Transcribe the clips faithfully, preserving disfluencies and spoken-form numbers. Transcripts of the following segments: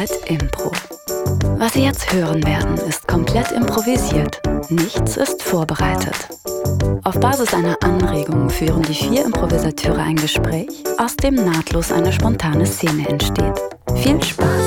Arbeit Impro. Was Sie jetzt hören werden, ist komplett improvisiert. Nichts ist vorbereitet. Auf Basis einer Anregung führen die vier Improvisateure ein Gespräch, aus dem nahtlos eine spontane Szene entsteht. Viel Spaß!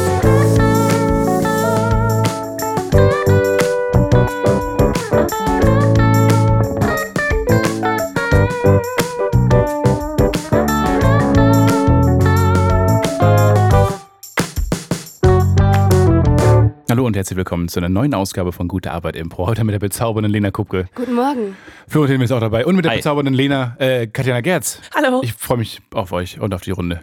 Hallo und herzlich willkommen zu einer neuen Ausgabe von Gute Arbeit Impro. Heute mit der bezaubernden Lena Kupke. Guten Morgen. Florentin ist auch dabei und mit der Hi. bezaubernden Lena, äh, Katjana Gerz. Hallo. Ich freue mich auf euch und auf die Runde.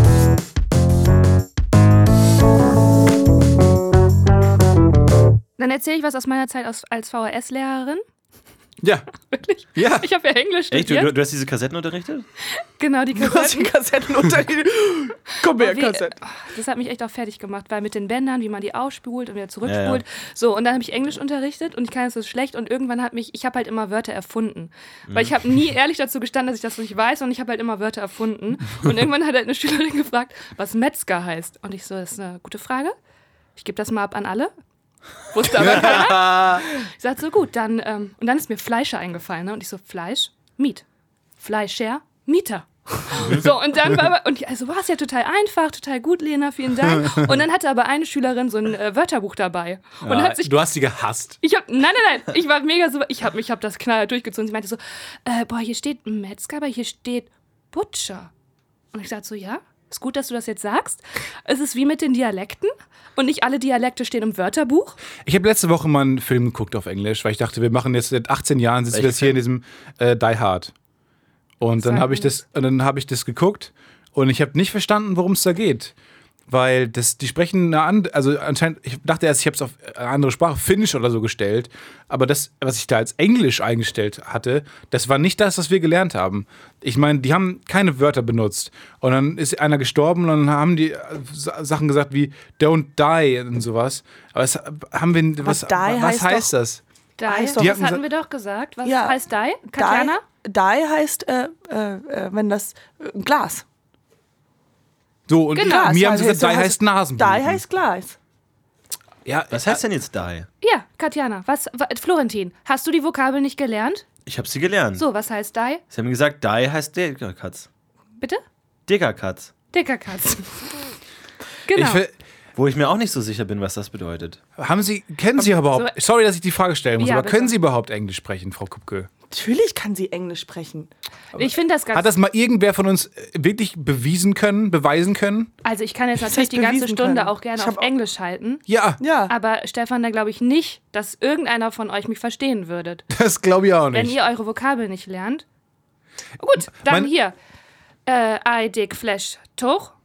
Dann erzähle ich was aus meiner Zeit als, als V H S-Lehrerin. Ja. Wirklich? Ja. Ich habe ja Englisch Echt? studiert. Du, du hast diese Kassetten unterrichtet? Genau, die Du hast die Kassetten. Kassetten unter die... Komm her, Wie- Kassetten. Das hat mich echt auch fertig gemacht, weil mit den Bändern, wie man die ausspult und wieder zurückspult. Ja, ja. So, und dann habe ich Englisch unterrichtet und ich kann es so schlecht und irgendwann hat mich, ich habe halt immer Wörter erfunden. Weil ich habe nie ehrlich dazu gestanden, dass ich das nicht weiß und ich habe halt immer Wörter erfunden. Und irgendwann hat halt eine Schülerin gefragt, was Metzger heißt. Und ich so, das ist eine gute Frage. Ich gebe das mal ab an alle. Wusste aber keiner. Ich sagte so, gut, dann, ähm, und dann ist mir Fleischer eingefallen, ne? Und ich so, Fleisch, Miet. Fleischer, Mieter. So, und dann war aber, und ich, also war es ja total einfach, total gut, Lena, vielen Dank. Und dann hatte aber eine Schülerin so ein äh, Wörterbuch dabei. Und Ja, hat sich, du hast sie gehasst. ich hab, nein, nein, nein, ich war mega so, ich hab, ich hab das knallhart durchgezogen. Sie meinte so, äh, boah, hier steht Metzger, aber hier steht Butcher. Und ich sagte so, ja, ist gut, dass du das jetzt sagst. Es ist wie mit den Dialekten. Und nicht alle Dialekte stehen im Wörterbuch. Ich habe letzte Woche mal einen Film geguckt auf Englisch, weil ich dachte, wir machen jetzt seit achtzehn Jahren, sitzen wir jetzt hier in diesem äh, Die Hard. Und dann Sag habe ich mir das, und dann habe ich das geguckt und ich habe nicht verstanden, worum es da geht. Weil das, die sprechen eine andere, also anscheinend, ich dachte erst, ich habe es auf eine andere Sprache, Finnisch oder so gestellt, aber das, was ich da als Englisch eingestellt hatte, das war nicht das, was wir gelernt haben. Ich meine, die haben keine Wörter benutzt und dann ist einer gestorben und dann haben die Sachen gesagt wie don't die und sowas. Aber es haben wir, was, Aber die was heißt heißt doch- das? Die, Heißt das doch- hatten hatten wir doch gesagt. Was Ja. heißt Die? Katjana? Die, die heißt, äh, äh, äh, wenn das, äh, ein Glas. So, und Genau. mir haben Das sie gesagt, heißt- die heißt Nasenbluten. Die heißt Glas. Ja, Was heißt denn jetzt die? Ja, Katjana. Was, wa- Florentin, hast du die Vokabel nicht gelernt? Ich habe sie gelernt. So, was heißt Die? Sie haben gesagt, die heißt Dickerkatz. Bitte? Dickerkatz. Dicker Katz. Genau. Ich ver- Wo ich mir auch nicht so sicher bin, was das bedeutet. Haben Sie, kennen Sie überhaupt, So- sorry, dass ich die Frage stellen muss, Ja, aber bitte. können Sie überhaupt Englisch sprechen, Frau Kupke? Natürlich kann sie Englisch sprechen. ich finde das ganz... Hat das mal irgendwer von uns äh, wirklich bewiesen können, beweisen können? also ich kann jetzt das natürlich die ganze bewiesen Stunde können? auch gerne Ich auf hab auch- Englisch halten. Ja, Ja. Aber Stefan, da glaube ich nicht, dass irgendeiner von euch mich verstehen würdet. das glaube ich auch Wenn nicht. ihr eure Vokabel nicht lernt. Gut, dann Mein- hier. Äh, I dig Flash Tuch.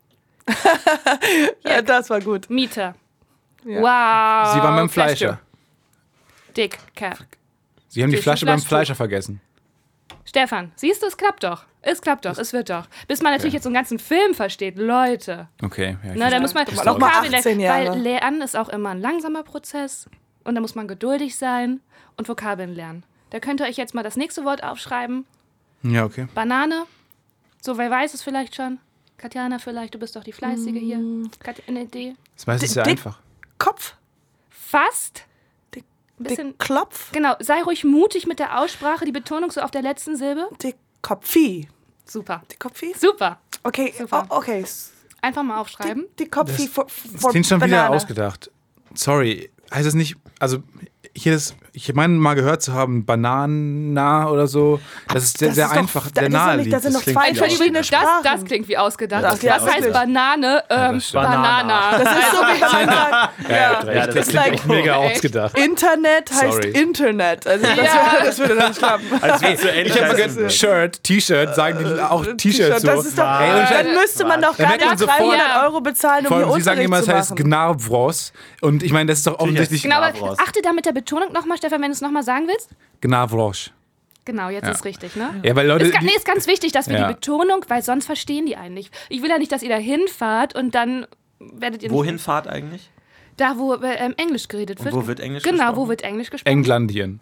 Ja, das war gut. Mieter. Ja. Wow. Sie waren beim Flash Fleischer. Tuch. Dick Cat. Sie haben die Sie ist Flasche ein beim Flaschtuch. Fleischer vergessen. Stefan, siehst du, es klappt doch. Es klappt doch, es wird doch. Bis man natürlich jetzt so einen ganzen Film versteht, Leute. Okay. Ja, ich Na, da verstehe. muss man war noch mal Vokabeln achtzehn lernen, Jahre. weil Lernen ist auch immer ein langsamer Prozess und da muss man geduldig sein und Vokabeln lernen. Da könnt ihr euch jetzt mal das nächste Wort aufschreiben. Ja, okay. Banane. So, wer weiß es vielleicht schon? Katjana vielleicht, du bist doch die Fleißige hier. Katja, eine Idee? Das meiste ist ja Dick- einfach. Kopf. Fast. Dick, Ein bisschen. Dick Klopf. Genau, sei ruhig mutig mit der Aussprache, die Betonung so auf der letzten Silbe. Dick Kopfi. Super. Dick Kopfi? Super. Okay, Super. oh, okay. Einfach mal aufschreiben. Dick, Dick Kopfi Das- for, Das for klingt schon wieder Banane. ausgedacht. Sorry, heißt es nicht, also hier das, ich meine mal gehört zu haben, Banana oder so, das ist sehr, Das sehr ist doch- einfach, das sehr ist doch nahe nicht- liegt. das sind doch klingt zwei wie Entschuldigung, verschiedene das, Sprachen. das klingt wie ausgedacht. Das- Das, ja, heißt wirklich. Banane, ähm, das stimmt. Banana. Das ist so, wie wenn man sagt, Ja, Ja, das, das das ist klingt like- auch mega Echt? ausgedacht. Internet heißt Sorry. Internet. Also das, Ja. würde, das würde dann nicht klappen. Also, so ähnlich Ich habe mal heißt gehört, es. Shirt, T-Shirt, sagen die auch T-Shirts so. Das ist doch, Ey, und dann müsste man doch Da gar merkt man nicht sofort- dreihundert Euro bezahlen, um vor hier allem, sie sagen Unterricht immer, es zu heißt machen. Gnavros. Und ich meine, das ist doch offensichtlich Genau, aber Gnavros. achte da mit der Betonung nochmal, Stefan, wenn du es nochmal sagen willst. Gnavros. Genau, jetzt Ja. ist richtig, ne? Ja, weil Leute, Ist, ga- die- nee, ist ganz wichtig, dass wir Ja. die Betonung, weil sonst verstehen die einen nicht. Ich will ja nicht, dass ihr da hinfahrt und dann werdet ihr nicht... Wohin fahrt eigentlich? Da, wo ähm, Englisch geredet wird. Und wo wird Englisch Genau, gesprochen? wo wird Englisch gesprochen? Englandien.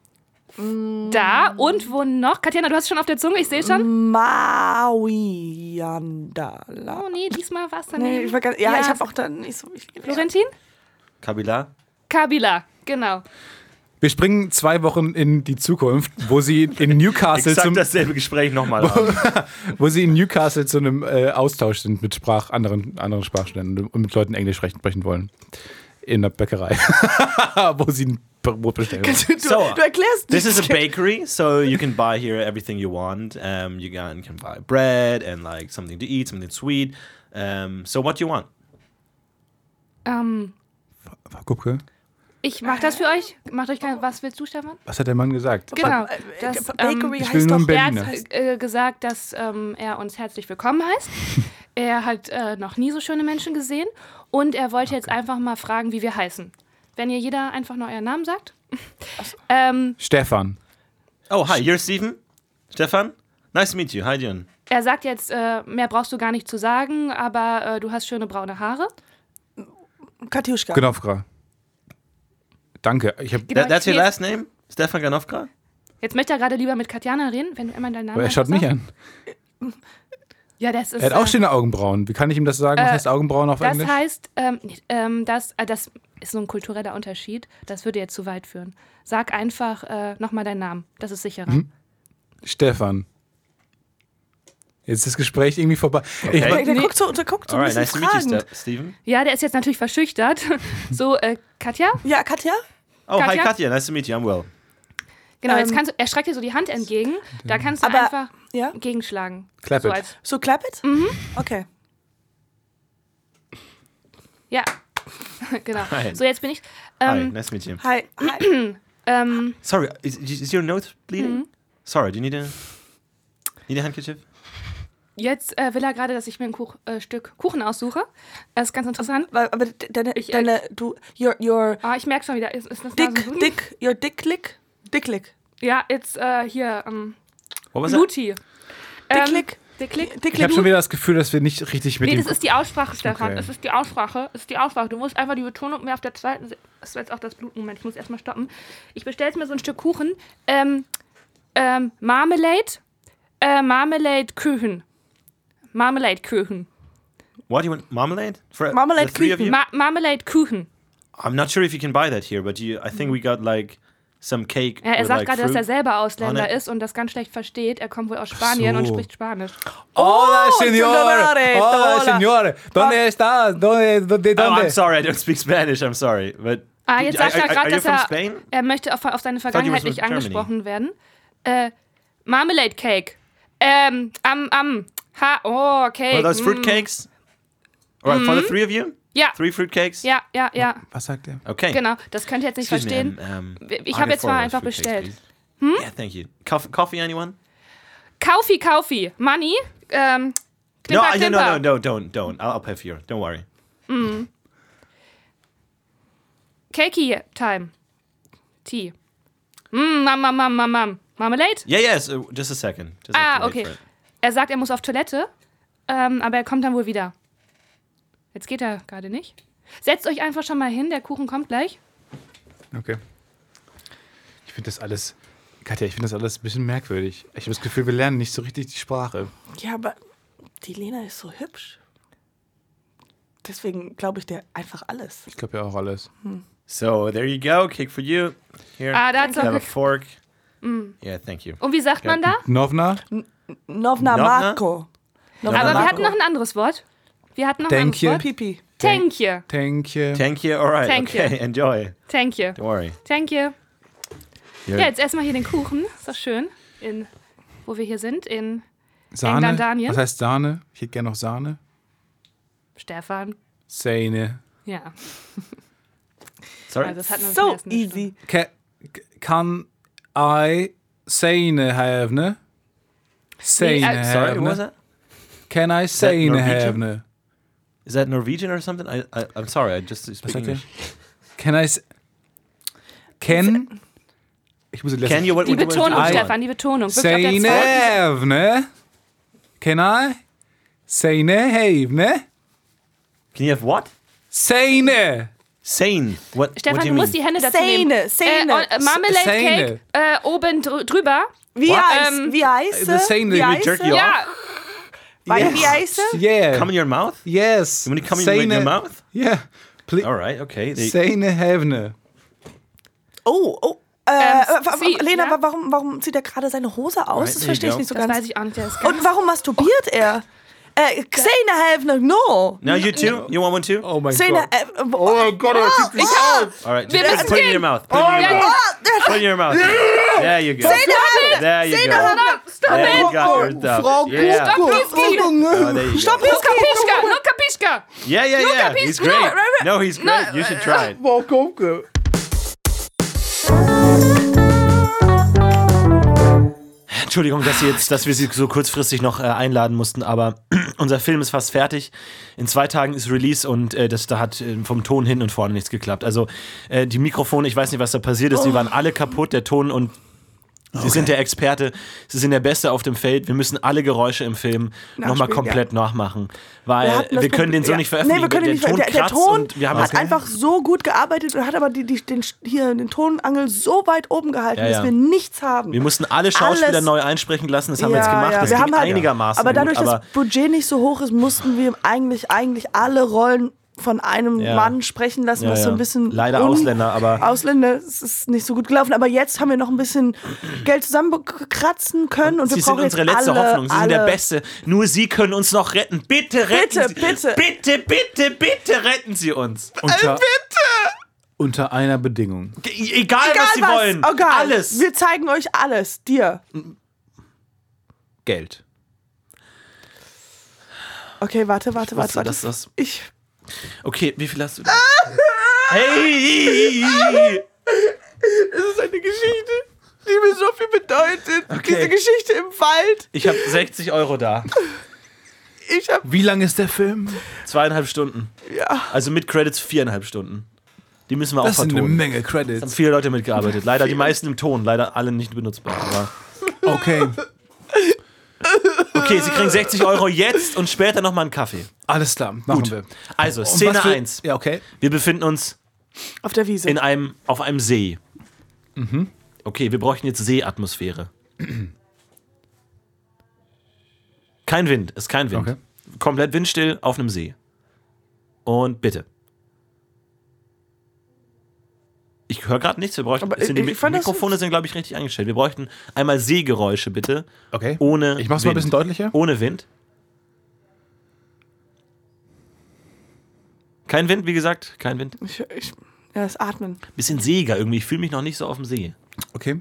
Da und wo noch? Katjana, du hast es schon auf der Zunge, ich sehe schon. Maui. Viandala. Oh nee, diesmal war es dann Nee, nicht. ich war ganz, ja, Ja, ich habe auch dann nicht so. Ich, Florentin? Kabila? Kabila, genau. Wir springen zwei Wochen in die Zukunft, wo sie in Newcastle Exakt zum, dasselbe Gespräch nochmal haben. wo sie in Newcastle zu einem äh, Austausch sind mit Sprach, anderen, anderen Sprachstudenten und mit Leuten Englisch sprechen, sprechen wollen. In der Bäckerei. Wo sie ein Brot bestellen wollen. Du, So, du erklärst This is a nicht. bakery, so you can buy here everything you want. Um, you can, can buy bread and like something to eat, something sweet. Um, so what do you want? Ähm, Kupke, ich mach das für euch. Macht euch kein. Was willst du, Stefan? was hat der Mann gesagt? Genau. Äh, Das, Bakery ähm, Ich will heißt nur doch. ein er Berliner. hat äh, gesagt, dass ähm, er uns herzlich willkommen heißt. Er hat äh, noch nie so schöne Menschen gesehen. Und er wollte jetzt einfach mal fragen, wie wir heißen. Wenn ihr jeder einfach noch euren Namen sagt. ähm, Stefan. Oh, hi, you're Stephen? Stefan? Nice to meet you. How you doing? er sagt jetzt, äh, mehr brauchst du gar nicht zu sagen, aber äh, du hast schöne braune Haare. Katjuschka. Ganowka. Danke. Ich hab, Genau, That, that's your jetzt, last name? Stefan Ganowka? jetzt möchte er gerade lieber mit Katjana reden, wenn du immer deinen Namen aber er schaut einfach mich sagst. an. Ja, das ist. Er hat auch äh, schöne Augenbrauen. Wie kann ich ihm das sagen? Was Äh, heißt Augenbrauen auf Das Englisch? heißt, ähm, nee, ähm, das, äh, das ist so ein kultureller Unterschied. Das würde jetzt zu weit führen. Sag einfach äh, nochmal deinen Namen. Das ist sicherer. Hm? Stefan. Jetzt ist das Gespräch irgendwie vorbei. Ich, Der, war- der guckt so, der guckt so ein Alright, bisschen nice to meet you, fragend. Ste Stephen. Ja, der ist jetzt natürlich verschüchtert. So, äh, Katja? Ja, Katja? Oh, hi, Katja? Katja. Nice to meet you. I'm well. Genau, jetzt Ähm, kannst du, er streckt dir so die Hand entgegen. Da kannst du Aber- einfach Ja? gegenschlagen. Clap so it. als, So clap it? Mhm. Okay. ja, genau. Hi. So, jetzt bin ich. Hi, Ähm, nice to meet you. Hi. Hi. ähm, Sorry, is, is your nose bleeding? Sorry, do you need a need a handkerchief? jetzt äh, will er gerade, dass ich mir ein Kuch, äh, Stück Kuchen aussuche. Das ist ganz interessant. Aber, aber deine, Ich, äh, deine, du, your, your Ah, ich merke schon wieder. Ist, ist das dick, Nasenbluten? dick, your dick lick, dick lick, Ja, jetzt äh, hier, ähm, What was that? Luti. Ähm, lick. Dick Lick. dick ich habe lick. schon wieder das Gefühl, dass wir nicht richtig mit Nee, ihm. das ist die Aussprache, Stefan. Okay. Es ist die Aussprache. Es ist die Aussprache. Du musst einfach die Betonung mehr auf der zweiten. Se- Das ist jetzt auch das Blutmoment. Ich muss erstmal stoppen. Ich bestelle mir so ein Stück Kuchen. Ähm, ähm, Marmelade. Äh, Marmelade-Kuchen. Marmelade-Kuchen. What do you want? Marmalade? For Marmalade the three of you? Ma Marmelade-Kuchen. I'm not sure if you can buy that here, but you, I think we got like some cake. Ja, er with, sagt like, gerade, dass fruit. er selber Ausländer on it. ist und das ganz schlecht versteht. Er kommt wohl aus Spanien so. und spricht Spanisch. Hola, Signore! Signore, Hola, hola. Signore! ¿Dónde está? ¿Dónde? ¿Dónde? Oh, I'm ¿Dónde? sorry, I don't speak Spanish. I'm sorry, but Ah, jetzt sagt er are, are, gerade, are you dass from er, Spain? er möchte auf, auf seine Vergangenheit from nicht Germany. angesprochen werden. Äh, Marmalade Cake. Ähm, am, am, ha, oh, Cake. Are those mm. fruitcakes? Or for the three of you? Ja, Three fruitcakes? ja, ja, ja. Was sagt er? Okay. Genau, das könnt ihr jetzt nicht Excuse verstehen. me, um, um, Ich I'll habe get jetzt four mal of those einfach fruitcakes, bestellt. please. Yeah, thank you. Coffee, coffee anyone? Kaufi, Kaufi. Money. Ähm, No, Klimper, I- no, Klimper. no, no, don't, don't. I'll, I'll pay for you. Don't worry. Cakey Time. Tea. Mm, mam, mam, mam, mam, mam. Marmalade? Yeah, yes. Uh, just a second. Just have Ah, to wait okay. for it. Er sagt, er muss auf Toilette, ähm, aber er kommt dann wohl wieder. Jetzt geht er gerade nicht. Setzt euch einfach schon mal hin, der Kuchen kommt gleich. Okay. Ich finde das alles. Katja, ich finde das alles ein bisschen merkwürdig. Ich habe das Gefühl, wir lernen nicht so richtig die Sprache. Ja, aber die Lena ist so hübsch. Deswegen glaube ich dir einfach alles. Ich glaube ja auch alles. So there you go. Cake for you. Here. Ah, da hat's You have a auch. fork. Yeah, thank you. Und wie sagt man da? Novna? Novna Novna? Marco. Novna Aber wir Marco. hatten noch ein anderes Wort. Wir hatten noch ein Thank you. anderes Wort. Pipi. Thank you. Thank you. Thank you. All right. Thank you. okay. Enjoy. Thank you. Don't worry. Thank you. You're- Ja, jetzt erstmal hier den Kuchen. Ist doch schön. In, wo wir hier sind, in Sahne? Englandanien. Was heißt Sahne? Ich hätte gerne noch Sahne. Stefan. Sahne. Ja, Sorry. also das hatten wir uns So im ersten easy. Ca- Can I Sahne have, ne? Sahne Nee, äh, Sorry. have, What was ne? that? Can I Sahne Norwegian? have, ne? Is that Norwegian or something? I, I I'm sorry. I just speak sagt English. Can I... s- Can... Ich muss lesen. Can you? What, Die what, what- Betonung, what- Stefan, die Betonung. Wirklich auf Sahne der zweiten. have, ne? Can I? Sahne have, ne? Can you have what? Sahne! Sane. What? what Stefan, do du you musst mean? die Hände dazu nehmen. Szene, Szene. Äh, und, äh, Marmalade Szene. Cake äh, oben drü drüber. Wie What? heißt, Ähm, wie heißt the sie? Szene Wie with heißt jerky sie? off. Ja, Weil, wie heißt er? Yeah. Come in your mouth? Yes. You want to come in your mouth? Yeah. Please. All right, okay. They- Seine Hevne. Oh, oh. Äh, Ähm, wa- wa- sie- Lena, ja? wa- warum, warum zieht er gerade seine Hose aus? Right, Das there verstehe you ich nicht so Das ganz. weiß ich auch nicht. Der ist ganz Und warum masturbiert er? Äh, Xena Hevner, no. Now you too? You want one too? Oh mein Xena, Gott. äh, Oh mein Gott, er zieht sich aus. All right, Wir just müssen put it in gehen. your mouth. Put it in your Ja, mouth. Oh, Put it in your mouth. There you go. Xena, There you Xena go. Hevner. Stop There you it! got your stuff. Frau Yeah. Stop Piski! Oh, there you Stopp, go. No Kapischka! No Kapischka! Yeah, yeah, yeah. He's Piski. great. No, No, he's great. You should try it. Frau Kopke. Entschuldigung, dass, Sie jetzt, dass wir Sie so kurzfristig noch äh, einladen mussten, aber unser Film ist fast fertig. In zwei Tagen ist Release und äh, das, da hat äh, vom Ton hin und vorne nichts geklappt. Also äh, die Mikrofone, ich weiß nicht, was da passiert ist, die waren alle kaputt, der Ton und Sie Okay. sind der Experte, Sie sind der Beste auf dem Feld. Wir müssen alle Geräusche im Film nochmal Nachspielen, komplett nachmachen, weil Wir wir, hatten das können den so Problem- nicht ja. veröffentlichen. Nee, wir können den nicht der, ver- Ton der, der kratzt Ton und wir haben hat das einfach so gut gearbeitet und hat aber die, die, den, hier, den Tonangel so weit oben gehalten, Ja, ja. dass wir nichts haben. Wir mussten alle Schauspieler Alles- neu einsprechen lassen, das haben wir jetzt gemacht, das wir ging haben halt, einigermaßen aber dadurch, gut, aber dass das Budget nicht so hoch ist, mussten wir eigentlich, eigentlich alle Rollen von einem Ja. Mann sprechen lassen, Ja, was so ja. ein bisschen... Leider Ausländer, aber- Ausländer, es ist nicht so gut gelaufen, aber jetzt haben wir noch ein bisschen Geld zusammenkratzen können und, Sie wir sind brauchen unsere jetzt letzte alle, Hoffnung. Sie alle, sind der Beste. Nur Sie können uns noch retten. Bitte retten Bitte, Sie. bitte. Bitte, bitte, bitte retten Sie uns. Unter, unter einer Bedingung. Ge- Egal, Egal was Sie was, wollen. egal. Alles. Wir zeigen euch alles, dir. Geld. Okay, warte, warte, Was warte, warte. das, das? Ich... Okay, wie viel hast du da? Hey! Es ist eine Geschichte, die mir so viel bedeutet. Okay. Diese Geschichte im Wald. Ich habe sechzig Euro da. Ich hab... Wie lang ist der Film? Zweieinhalb Stunden. Ja. Also mit Credits viereinhalb Stunden. Die müssen wir auch Das sind eine vertonen. Menge Da haben Credits. viele Leute mitgearbeitet. Leider die meisten im Ton, leider alle nicht benutzbar. Aber Okay, okay, Sie kriegen sechzig Euro jetzt und später nochmal einen Kaffee. alles klar, machen Gut. wir. Also, Und Szene was für- eins. Ja, okay. Wir befinden uns Auf der Wiese. in einem, auf einem See. Okay, wir bräuchten jetzt Seeatmosphäre. Kein Wind, ist kein Wind. Okay. Komplett windstill auf einem See. Und bitte. Ich höre gerade nichts. Wir bräuchten, Aber sind die ich- ich fand das Mikrofone sind, glaube ich, richtig eingestellt. Wir bräuchten einmal Seegeräusche, bitte. Okay. Ohne Ich mach's mal ein Wind. bisschen deutlicher. Ohne Wind. Kein Wind, wie gesagt. Kein Wind. Ich, ich, ja, das Atmen. Bisschen seeger irgendwie. Ich fühle mich noch nicht so auf dem See. Okay.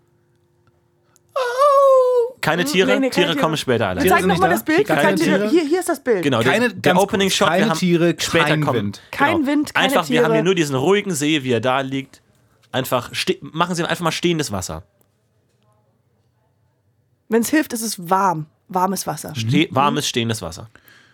Keine Tiere? Nee, nee, keine Tiere Tiere. kommen später alle. Tiere Zeig sind nochmal nicht das da? Bild. Keine Keine Tiere. Tiere? Hier, hier ist das Bild. Genau, Keine, der, der ganz Opening kurz, Shot. keine wir haben Tiere, später kein kommen. Wind. Kein Wind, keine Einfach, Tiere. wir haben hier nur diesen ruhigen See, wie er da liegt. Einfach, ste- machen Sie einfach mal stehendes Wasser. Wenn es hilft, ist es warm. Warmes Wasser. Ste warmes, stehendes Wasser.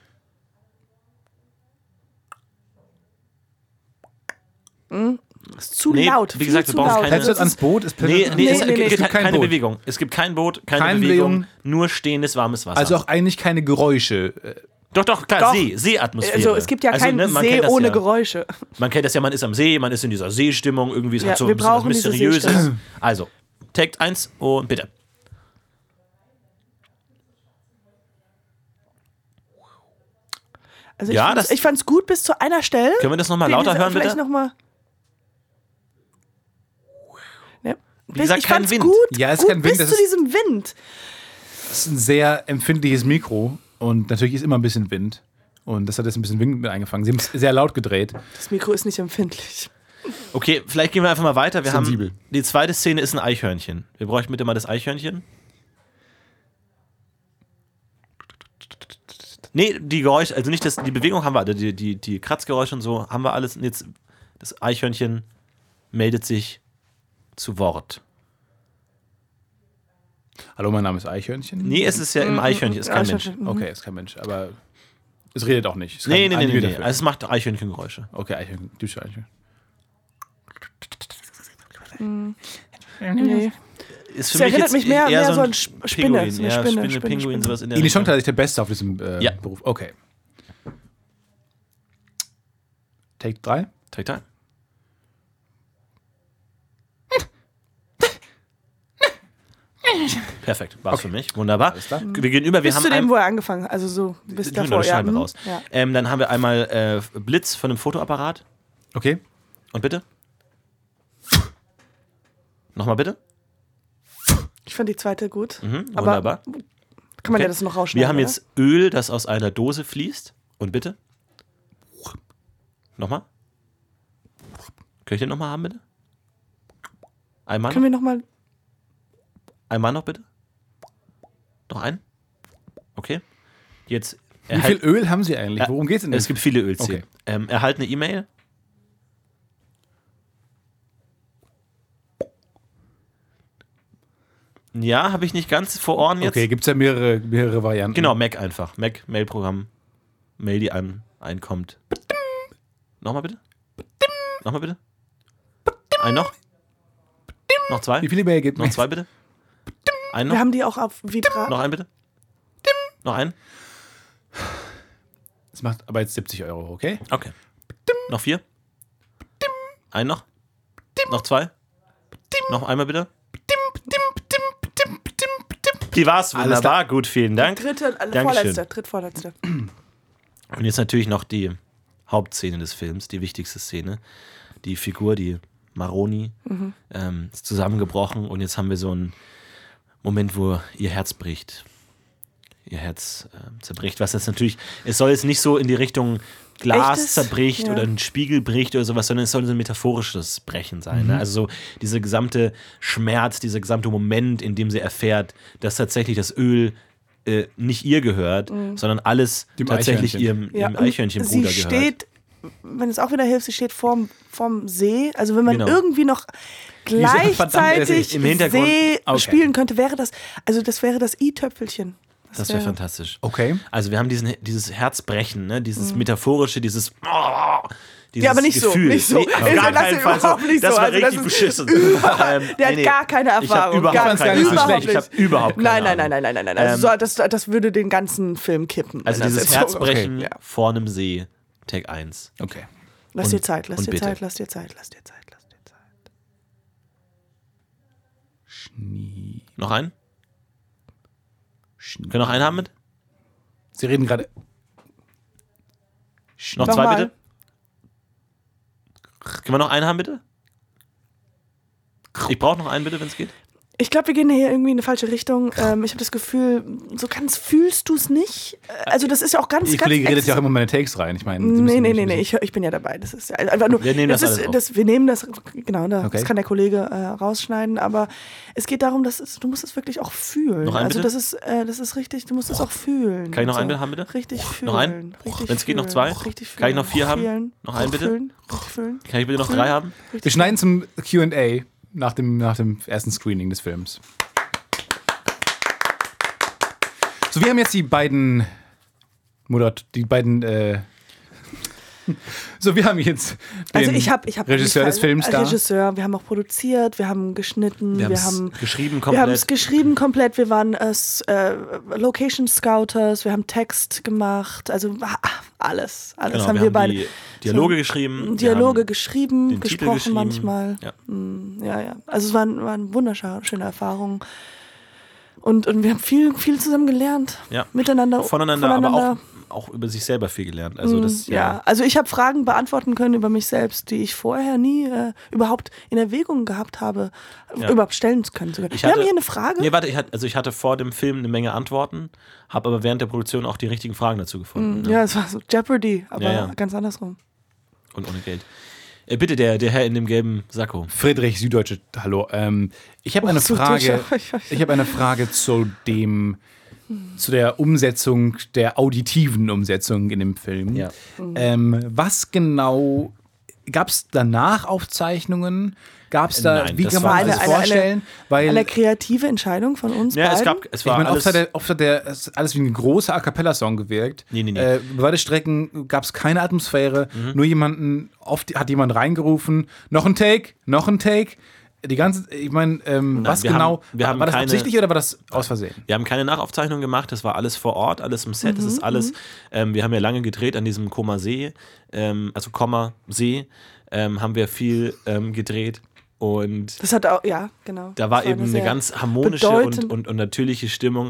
Ist zu Nee, laut. wie viel gesagt, wir zu brauchen laut. keine- Hältst du das ans Boot? Ist Nee, nee, Nee, es, nee, nee, es es gibt gibt kein keine Boot. Bewegung. Es gibt kein Boot, keine, Keine Bewegung, Bewegung. nur stehendes, warmes Wasser. Also auch eigentlich keine Geräusche. Äh, doch, doch, klar, Doch. See, Seeatmosphäre. Also es gibt ja Also, keinen ne, man See kennt das ohne ja. Geräusche. Man kennt das ja, man ist am See, man ist in dieser Seestimmung, irgendwie, es Ja, hat so wir ein bisschen was brauchen diese Mysteriöses. Seestimmung. Also, Take eins und bitte. Also Ja, ich fand's, das- ich fand's gut bis zu einer Stelle. Können wir das nochmal lauter hören, Vielleicht bitte? noch mal. Ja. Wie gesagt, ich kein fand's Wind. gut, Ja, es ist gut kein Wind, bis das zu ist- diesem Wind. Das ist ein sehr empfindliches Mikro und natürlich ist immer ein bisschen Wind. Und das hat jetzt ein bisschen Wind mit eingefangen. Sie haben es sehr laut gedreht. Das Mikro ist nicht empfindlich. Okay, vielleicht gehen wir einfach mal weiter. Wir Sensibel. haben die zweite Szene ist ein Eichhörnchen. Wir bräuchten bitte mal das Eichhörnchen. Nee, die Geräusche, also nicht das, die Bewegung haben wir, also die, die, die Kratzgeräusche und so haben wir alles. Und jetzt das Eichhörnchen meldet sich zu Wort. Hallo, mein Name ist Eichhörnchen. Nee, es ist ja im Eichhörnchen, ist kein Mensch. Eichhörnchen. Okay, ist kein Mensch, aber es redet auch nicht. Es Nee, kann nee, nee, einige nee, nee. dafür. Also es macht Eichhörnchengeräusche. Okay, Eichhörnchen, typische Eichhörnchen. Nee. Ist für Es erinnert jetzt mich mehr- eher mehr so ein an Sp- Spinne, Pinguin. so eine Ja, Spinne, Spinne, Spinne, Pinguin, Spinne. sowas in der Ini Schontal Richtung. ist der Beste auf diesem äh, Ja. Beruf. Okay. Take drei. Take time. Perfekt, war's Okay. für mich. Wunderbar. klar. Wir gehen über. Wir Bis haben zu dem, ein, wo er angefangen hat. Also so bis genau, davor. das Ja. schneiden wir hm, raus. Ja. Ähm, dann haben wir einmal äh, Blitz von einem Fotoapparat. Okay. Und bitte? Nochmal bitte? Ich fand die zweite gut. Mhm, Aber wunderbar. kann man Okay. ja das noch rausschneiden. Wir haben oder? jetzt Öl, das aus einer Dose fließt. Und bitte? Nochmal? Könnt ihr den nochmal haben, bitte? Einmal Können noch? wir nochmal. Einmal noch, bitte? Noch einen? Okay. Jetzt Wie viel Öl haben Sie eigentlich? Ja, Worum geht's denn? Es gibt viele Ölszenen. Okay. Ähm, erhalt eine E-Mail. Ja, habe ich nicht ganz vor Ohren jetzt. Okay, gibt's ja mehrere, mehrere Varianten. Genau, Mac einfach. Mac, Mail-Programm. Mail, die einem einkommt. Nochmal bitte? Nochmal bitte? Ein noch? Noch zwei? Wie viele Mail gibt Noch es? zwei bitte? Ein Wir noch? haben die auch auf Vibra. Noch ein bitte? Noch ein? Das macht aber jetzt siebzig Euro, okay? Okay. Noch vier? Ein noch? Noch zwei? Noch einmal bitte? Die war's, Alles wunderbar, gut, vielen Dank. Dritte, äh, Dankeschön. vorletzte, drittvorletzte. Und jetzt natürlich noch die Hauptszene des Films, die wichtigste Szene. Die Figur, die Maroni, Mhm. ähm, ist zusammengebrochen und jetzt haben wir so einen Moment, wo ihr Herz bricht. Ihr Herz äh, zerbricht, was jetzt natürlich, es soll jetzt nicht so in die Richtung Glas Echtes? zerbricht Ja. oder ein Spiegel bricht oder sowas, sondern es soll so ein metaphorisches Brechen sein. Ne? Also so dieser gesamte Schmerz, dieser gesamte Moment, in dem sie erfährt, dass tatsächlich das Öl äh, nicht ihr gehört, sondern alles Dem tatsächlich Eichhörnchen. ihrem, Mhm. Ja, ihrem und Eichhörnchenbruder sie gehört. steht, wenn es auch wieder hilft, sie steht vorm, vorm See. Also wenn man Genau. irgendwie noch Diese verdammte gleichzeitig See im Hintergrund. See Okay. spielen könnte, wäre das, also das wäre das i-Töpfelchen. Das wäre fantastisch. Okay. Also wir haben diesen, dieses Herzbrechen, ne? Dieses metaphorische, dieses, oh, dieses Ja, aber nicht so, Gefühl. nicht so. Nee, auf Also gar das keinen ist Fall so. überhaupt nicht Das so. war Also das richtig ist beschissen. überhaupt- Ähm, Der hat gar keine Ich habe Erfahrung. überhaupt gar keine nicht so Ahnung. schlecht. Ich habe überhaupt keine Nein, nein, nein, Ahnung. nein, nein, nein, nein. Also Ähm, so, das, das würde den ganzen Film kippen. Also wenn das dieses jetzt so- Herzbrechen Okay, ja. vor einem See, Tag eins. Okay. Lass Und- dir Zeit, lass und dir bitte. Zeit, lass dir Zeit, lass dir Zeit, lass dir Zeit. Noch einen? Können wir noch einen haben mit? Sie reden gerade. Noch Nochmal. zwei bitte? Können wir noch einen haben bitte? Ich brauche noch einen bitte, wenn es geht. Ich glaube, wir gehen hier irgendwie in eine falsche Richtung. Ähm, ich habe das Gefühl, so ganz fühlst du es nicht. Äh, Also das ist ja auch ganz, Die ganz Kollege redet ex- ja auch immer meine Takes rein. Ich meine, Sie Nee, müssen- nee, nee, müssen- nee, ich, ich bin ja dabei. Das ist ja einfach nur. Wir nehmen das ist, alles auf. das, wir nehmen das, genau, das Okay. kann der Kollege äh, rausschneiden, aber es geht darum, dass es, du musst es wirklich auch fühlen. Noch einen, also bitte? das ist, äh, das ist richtig, du musst es auch fühlen. Kann ich noch und einen so. haben, bitte? Richtig fühlen. Noch einen? Richtig Wenn's geht, noch fühlen, zwei? Richtig fühlen. Kann ich noch vier haben? Fühlen, Noch einen, bitte? Fühlen, richtig fühlen. Kann ich bitte noch Fühlen. drei haben? Richtig Wir schneiden zum Q and A nach dem, nach dem ersten Screening des Films. So, wir haben jetzt die beiden Moderat die beiden äh So, wir haben jetzt den Also ich habe ich hab Regisseur des Films da. Regisseur, wir haben auch produziert, wir haben geschnitten, Wir, wir, haben's haben geschrieben wir haben es komplett. geschrieben komplett, wir waren äh, s- äh, Location Scouters, wir haben Text gemacht, also ah, alles, alles Genau, haben wir wir, haben beide. die Dialoge geschrieben. wir Dialoge haben geschrieben, den Titel gesprochen geschrieben. manchmal. Ja. Mm, ja, ja. Also es waren, waren wunderschöne Erfahrungen. Und, und wir haben viel, viel zusammen gelernt. Ja. Miteinander. Voneinander, voneinander. aber auch, auch über sich selber viel gelernt. Also das, ja. ja, also ich habe Fragen beantworten können über mich selbst, die ich vorher nie äh, überhaupt in Erwägung gehabt habe, Ja. überhaupt stellen zu können. Sogar. Ich Wir haben hatte- hier eine Frage. Nee, warte, ich hatte, also ich hatte vor dem Film eine Menge Antworten, habe aber während der Produktion auch die richtigen Fragen dazu gefunden. ne? Ja, es war so Jeopardy, aber Ja, ja. ganz andersrum. Und ohne Geld. Äh, bitte, der, der Herr in dem gelben Sakko. Friedrich Süddeutsche, hallo. Ähm, ich habe Oh, eine Süddeutsche. Frage. Ich habe eine Frage zu dem, zu der Umsetzung, der auditiven Umsetzung in dem Film. Ja. Ähm, was genau gab es danach Aufzeichnungen? Gab es da? Nein, wie das kann war man eine- sich das eine- vorstellen? Weil Eine kreative Entscheidung von uns Ja, beiden. es gab, es ich war meine, alles. oft hat, der, oft hat der es ist alles wie ein großer A cappella-Song gewirkt. Nee, nee, nee. Äh, über weite Strecken gab es keine Atmosphäre, nur jemanden, oft hat jemand reingerufen, noch ein Take, noch ein Take. Die ganze, ich meine, ähm, Nein, was wir genau, haben- wir haben war das keine- absichtlich oder war das aus Versehen? Wir haben keine Nachaufzeichnung gemacht, das war alles vor Ort, alles im Set, das ist alles, ähm, wir haben ja lange gedreht an diesem Koma See, ähm, also Komma See, ähm, haben wir viel ähm, gedreht Und Das hat auch, ja, genau. da war Das eben eine sehr ganz harmonische und, bedeutend- und, und natürliche Stimmung.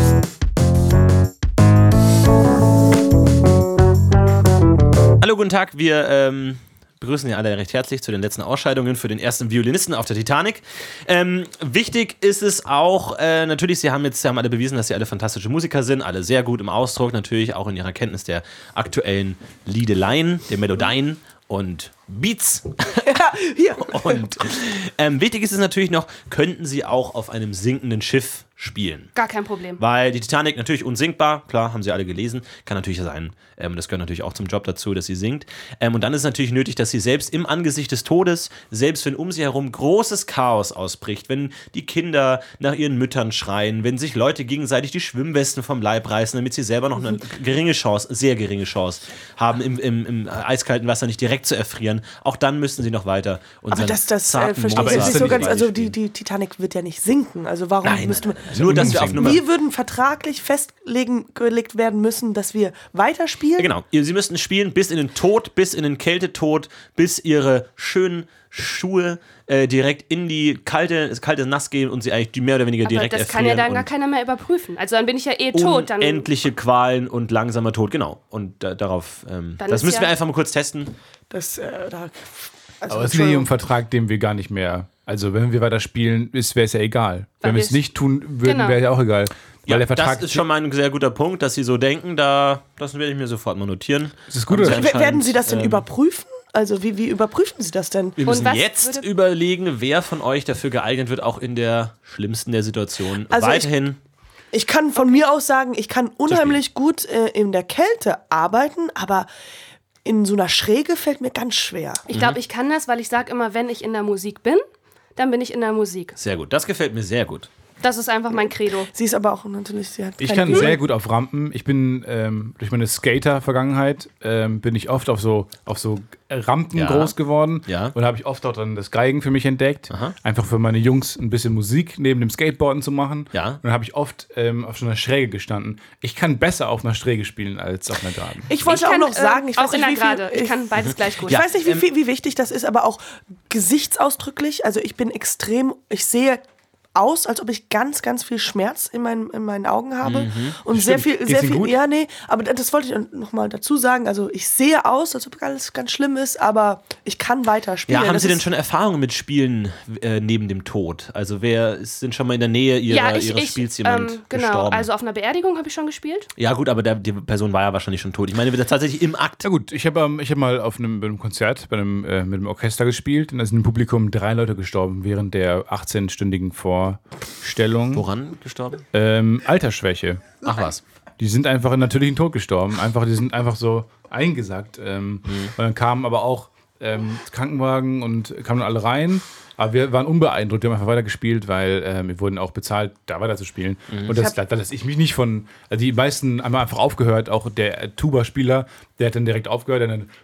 Hallo, guten Tag. Wir ähm, begrüßen Sie alle recht herzlich zu den letzten Ausscheidungen für den ersten Violinisten auf der Titanic. Ähm, wichtig ist es auch, äh, natürlich, Sie haben jetzt Sie haben alle bewiesen, dass Sie alle fantastische Musiker sind, alle sehr gut im Ausdruck, natürlich auch in Ihrer Kenntnis der aktuellen Liedeleien, der Melodien und Beats. Hier. Und ähm, wichtig ist es natürlich noch, könnten Sie auch auf einem sinkenden Schiff spielen? Gar kein Problem. Weil die Titanic natürlich unsinkbar, klar, haben Sie alle gelesen, kann natürlich sein. Ähm, das gehört natürlich auch zum Job dazu, dass sie sinkt. Ähm, und dann ist es natürlich nötig, dass sie selbst im Angesicht des Todes, selbst wenn um sie herum großes Chaos ausbricht, wenn die Kinder nach ihren Müttern schreien, wenn sich Leute gegenseitig die Schwimmwesten vom Leib reißen, damit sie selber noch eine geringe Chance, sehr geringe Chance haben, im, im, im eiskalten Wasser nicht direkt zu erfrieren, auch dann müssten sie noch weiter unseren Aber das, das äh, zarten verstehe Aber ich ist jetzt nicht das so nicht ganz. Also spielen. die, die Titanic wird ja nicht sinken. Also warum Nein, müsste man. nur, dass wir auf Nummer... Wir würden vertraglich festgelegen gelegt werden müssen, dass wir weiterspielen. Genau, sie müssten spielen bis in den Tod, bis in den Kältetod, bis ihre schönen Schuhe äh, direkt in die kalte, das kalte Nass gehen und sie eigentlich die mehr oder weniger Aber direkt das erfrieren. kann ja dann gar und keiner mehr überprüfen. Also dann bin ich ja eh tot. Dann unendliche Qualen und langsamer Tod, genau. Und da, darauf, ähm, Dann das ist müssen wir ja- einfach mal kurz testen. Das, äh, da, also, Aber es ist nicht um Vertrag, den wir gar nicht mehr. Also, wenn wir weiter spielen, wäre es ja egal. Wenn wir es wir's- nicht tun würden, Genau. wäre ja auch egal. Weil Ja, der Vertrag. das ist schon mal ein sehr guter Punkt, dass Sie so denken. Da, das werde ich mir sofort mal notieren. Ist das gut, Haben Sie oder? anscheinend, werden Sie das denn ähm, überprüfen? Also wie, wie überprüfen Sie das denn? Wir müssen was jetzt würde- überlegen, wer von euch dafür geeignet wird, auch in der schlimmsten der Situationen Also ich- weiterhin. Ich kann von mir aus sagen, ich kann unheimlich gut äh, in der Kälte arbeiten, aber in so einer Schräge fällt mir ganz schwer. Ich glaube, ich kann das, weil ich sage immer, wenn ich in der Musik bin, dann bin ich in der Musik. Sehr gut, das gefällt mir sehr gut. Das ist einfach mein Credo. Sie ist aber auch natürlich, sie hat Ich keine kann Bühne. sehr gut auf Rampen. Ich bin ähm, durch meine Skater-Vergangenheit ähm, bin ich oft auf so, auf so Rampen Ja. groß geworden. Ja. Und habe ich oft auch dann das Geigen für mich entdeckt. Aha. Einfach für meine Jungs ein bisschen Musik neben dem Skateboarden zu machen. Ja. Und dann habe ich oft ähm, auf so einer Schräge gestanden. Ich kann besser auf einer Schräge spielen als auf einer Geraden. Ich wollte Ich kann, auch noch sagen, ich äh, weiß auch in nicht, der wie Gerade. viel, Ich kann beides gleich gut. Ich weiß nicht, wie, ähm, viel, wie wichtig das ist, aber auch gesichtsausdrücklich. Also ich bin extrem, ich sehe aus, als ob ich ganz, ganz viel Schmerz in meinen, in meinen Augen habe. Und sehr viel, Geht's sehr Ihnen viel, gut? ja, nee, aber das wollte ich noch mal dazu sagen. Also ich sehe aus, als ob alles ganz schlimm ist, aber ich kann weiterspielen. Ja, haben Das Sie denn ist- schon Erfahrungen mit Spielen äh, neben dem Tod? Also wer ist denn schon mal in der Nähe ihrer, Ja, ich, ihres ich Spiels jemand ähm, genau. gestorben? Also auf einer Beerdigung habe ich schon gespielt. ja gut, aber der, die Person war ja wahrscheinlich schon tot. Ich meine, wir sind tatsächlich im Akt. Ja gut, ich habe ähm, ich hab mal auf einem, bei einem Konzert bei einem, äh, mit einem Orchester gespielt und da sind im Publikum drei Leute gestorben während der achtzehnstündigen Vorstellung. Woran gestorben? Ähm, Altersschwäche. Ach was. Die sind einfach in natürlichen Tod gestorben. Einfach, die sind einfach so eingesackt. Ähm, Und dann kamen aber auch ähm, Krankenwagen und kamen alle rein. Aber wir waren unbeeindruckt, wir haben einfach weitergespielt, weil ähm, wir wurden auch bezahlt, da weiter zu spielen. Und das, da, da lasse ich mich nicht von. Also die meisten haben einfach aufgehört, auch der äh, Tuba-Spieler, der hat dann direkt aufgehört und dann.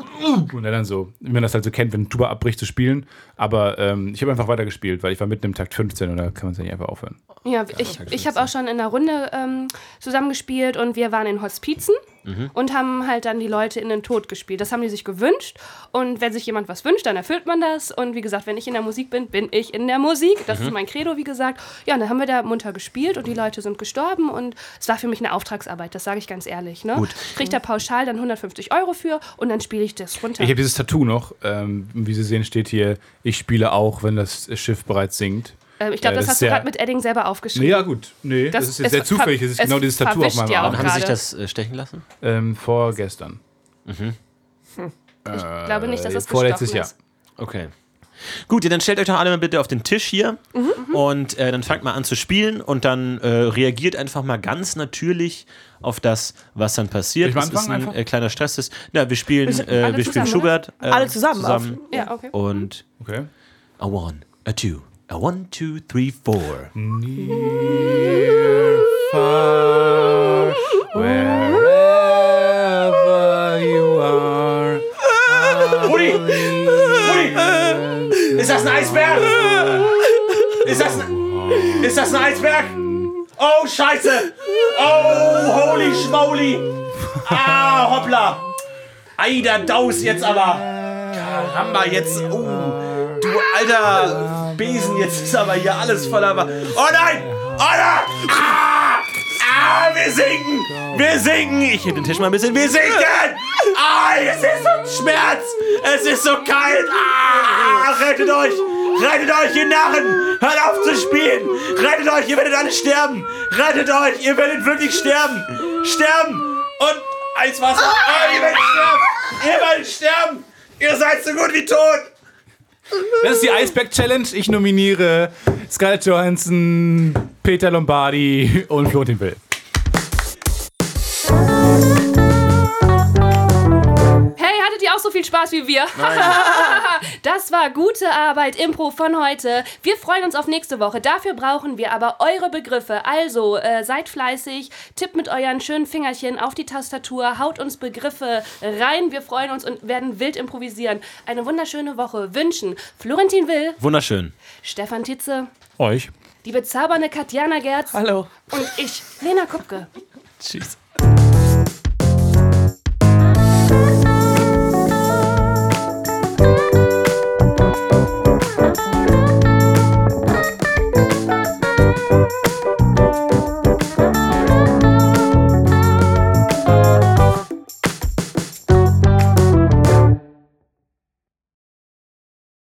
Und er dann so, wie man das halt so kennt, wenn ein Tuba abbricht zu spielen. Aber ähm, ich habe einfach weitergespielt, weil ich war mitten im Takt fünfzehn und da kann man es ja nicht einfach aufhören. Ja, ich, ich habe auch schon in der Runde ähm, zusammengespielt und wir waren in Hospizen und haben halt dann die Leute in den Tod gespielt. Das haben die sich gewünscht und wenn sich jemand was wünscht, dann erfüllt man das. Und wie gesagt, wenn ich in der Musik bin, bin ich in der Musik. Das ist mein Credo, wie gesagt. Ja, und dann haben wir da munter gespielt und die Leute sind gestorben und es war für mich eine Auftragsarbeit, das sage ich ganz ehrlich. Ne? Gut. Kriegt da pauschal dann hundertfünfzig Euro für und dann spiele ich das runter. Ich habe dieses Tattoo noch. Ähm, wie Sie sehen, steht hier: Ich spiele auch, wenn das Schiff bereits sinkt. ähm, ich glaube, äh, das das hast ist du sehr- gerade mit Edding selber aufgeschrieben. Nee, ja, gut. Nee, das, Das- ist jetzt es sehr zufällig. ver- Es ist es genau dieses Tattoo auf verwischt meinem ja Arm. auch Haben Sie sich gerade. das äh, stechen lassen? Ähm, vorgestern. Ich glaube nicht, dass das vorletztes gestochen Jahr. ist. Okay. Gut, ja, dann stellt euch doch alle mal bitte auf den Tisch hier und äh, dann fangt mal an zu spielen und dann äh, reagiert einfach mal ganz natürlich auf das, was dann passiert. Soll ich mal Das ist ein anfangen äh, kleiner Stress. Ist, ja, wir spielen, sind äh, alle wir spielen zusammen, Schubert. Äh, Alle zusammen auf- Ja, okay. Und Okay. a one, a two, a one, two, three, four. Far, wherever you are. Rudi! Rudi! Ist das ein Eisberg? Ist das ein, ist das ein Eisberg? Oh, Scheiße! Oh, holy schmoly! Ah, hoppla! Eider Daus jetzt aber! Karamba, jetzt! Oh, du alter Besen, jetzt ist aber hier alles voller... Wa- oh nein! Oh nein! Ah! Ah, wir sinken! Wir sinken! Ich heb den Tisch mal ein bisschen. Wir sinken! Ah, es ist so ein Schmerz! Es ist so kalt! Ah, rettet euch! Rettet euch, ihr Narren! Hört auf zu spielen! Rettet euch, ihr werdet alle sterben! Rettet euch, ihr werdet wirklich sterben! Sterben! Und eins Wasser! Ah, ihr werdet sterben! Ihr werdet sterben! Ihr seid so gut wie tot! Das ist die Iceberg Challenge. Ich nominiere Scarlett Johansson, Peter Lombardi und Florentin Will. Hey, hattet ihr auch so viel Spaß wie wir? Das war gute Arbeit, Impro von heute. Wir freuen uns auf nächste Woche. Dafür brauchen wir aber eure Begriffe. Also äh, seid fleißig, tippt mit euren schönen Fingerchen auf die Tastatur, haut uns Begriffe rein. Wir freuen uns und werden wild improvisieren. Eine wunderschöne Woche wünschen Florentin Will, Wunderschön. Stefan Titze, Euch. die bezaubernde Katjana Gerz Hallo. und ich, Lena Kupke. Tschüss.